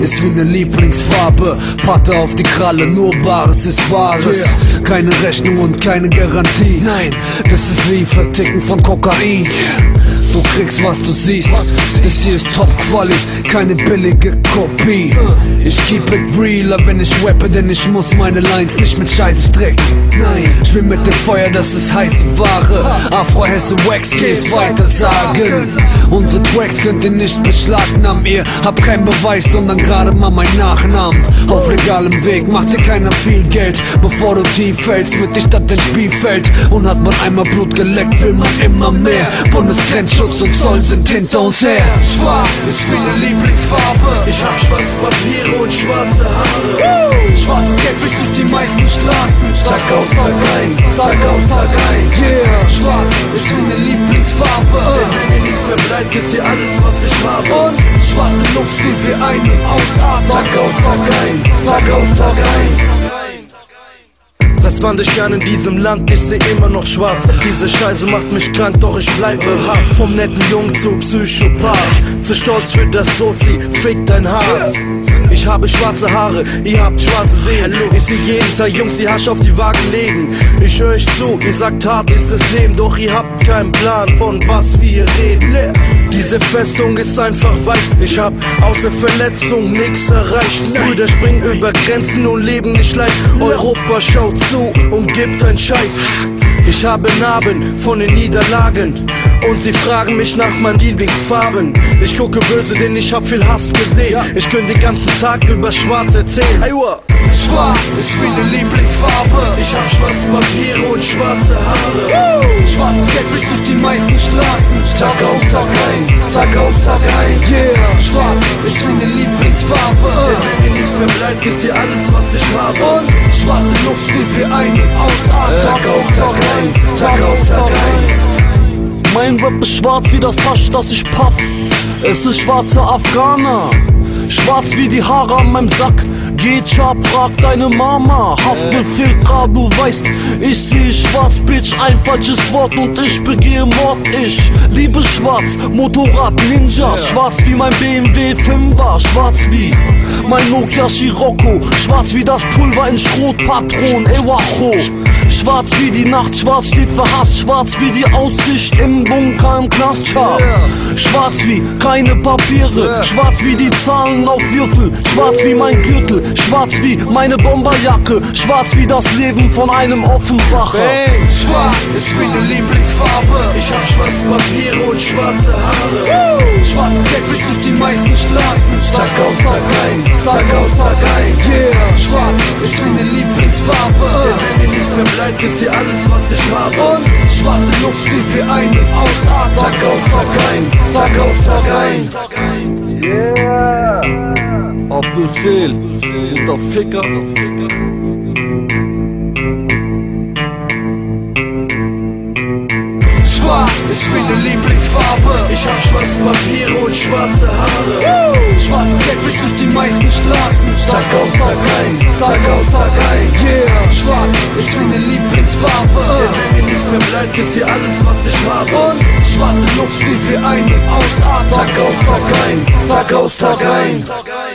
ist wie ne Lieblingsfarbe. Patte auf die Kralle, nur Bares ist Wahres. Keine Rechnung und keine Garantie. Nein, das ist wie Verticken von Kokain. Du kriegst, was du siehst. Das hier ist Top-Quali, keine billige Kopie. Ich keep it realer, wenn ich rappe, denn ich muss meine Lines nicht mit Scheiß stricken. Nein, ich bin mit dem Feuer, das ist heiße Ware. Afro, Hesse, Wax, Case weiter sagen. Unsere Tracks könnt ihr nicht beschlagnahmen. Ihr habt keinen Beweis, sondern gerade mal meinen Nachnamen. Auf legalem Weg macht dir keiner viel Geld. Bevor du tief fällst, wird die Stadt dein Spielfeld. Und hat man einmal Blut geleckt, will man immer mehr. Bundesgrenzschutz und Zoll sind hinter uns her. Schwarz ist wie ne Lieblingsfarbe. Ich hab schwarze Papiere und schwarze Haare. Schwarzes Geld fließt durch die meisten Straßen. Tag aus, Tag ein, Tag aus, Tag ein. Yeah, schwarz ist wie ne Lieblingsfarbe. Denn wenn mir nichts mehr bleibt, ist hier alles, was ich habe. Und schwarze Luft, die wir ein- und ausatmen. Tag aus, Tag ein, Tag aus, Tag ein. Seit 20 Jahren in diesem Land, ich seh immer noch schwarz. Diese Scheiße macht mich krank, doch ich bleibe hart. Vom netten Jungen zu Psychopath. Zu stolz für das Sozi, fick dein Herz. Ich habe schwarze Haare, ihr habt schwarze Seelen. Ich seh jeden Tag Jungs, die Hasch auf die Waage legen. Ich höre euch zu, ihr sagt hart ist das Leben. Doch ihr habt keinen Plan, von was wir reden. Diese Festung ist einfach weiß. Ich hab außer Verletzung nix erreicht. Brüder springen über Grenzen und leben nicht leicht. Europa schaut zu und gibt ein Scheiß. Ich habe Narben von den Niederlagen und sie fragen mich nach meinen Lieblingsfarben. Ich gucke böse, denn ich hab viel Hass gesehen. Ich könnte den ganzen Tag über Schwarz erzählen. Schwarz ist wie ne Lieblingsfarbe. Ich hab schwarze Papiere und schwarze Haare. Schwarzes Geld fließt durch die meisten Straßen. Tag aus, Tag ein, Tag aus, Tag ein. Yeah, schwarz ist wie ne Lieblingsfarbe. Denn wenn mir nichts mehr bleibt, ist hier alles, was ich habe. Und schwarze Luft, die wir ein- und ausatmen. Tag aus, Tag ein, Tag aus, Tag ein. Mein Rap ist schwarz wie das Hasch, das ich paff. Es ist schwarzer Afghaner. Schwarz wie die Haare an meinem Sack. Geht ab, frag deine Mama. Haftbefehl, du weißt, ich sehe schwarz, Bitch, ein falsches Wort und ich begehe Mord. Ich liebe schwarz, Motorrad, Ninjas. Schwarz wie mein BMW 5er, schwarz wie mein Nokia Scirocco. Schwarz wie das Pulver in Schrotpatronen, Ewacho. Schwarz wie die Nacht, schwarz steht für Hass. Schwarz wie die Aussicht im Bunker im Knast. Schwarz wie keine Papiere. Schwarz wie die Zahlen auf Würfel. Schwarz wie mein Gürtel. Schwarz wie meine Bomberjacke. Schwarz wie das Leben von einem Offenbacher. Schwarz ist wie ne Lieblingsfarbe. Ich hab schwarze Papiere und schwarze Haare. Schwarzes Geld fließt durch die meisten Straßen. Tag aus, Tag ein, Tag aus, Tag ein. Yeah, schwarz ist wie ne Lieblingsfarbe. Denn wenn mir nichts mehr bleibt, ist hier alles, was ich habe. Und schwarze Luft, die wir ein- und ausatmen. Tag aus, Tag ein, Tag aus, Tag ein. Yeah! Auf Befehl, unter Ficker. Schwarz ist wie ne Lieblingsfarbe. Ich hab schwarze Papiere und schwarze Haare. Schwarzes Geld fließt durch die meisten Straßen. Tag aus, Tag ein, Tag aus, Tag ein. Yeah, schwarz ist wie ne Lieblingsfarbe. Denn wenn mir nichts mehr bleibt, ist hier alles, was ich habe. Und schwarze Luft, die wir ein- und ausatmen. Tag aus, Tag ein, Tag aus, Tag ein.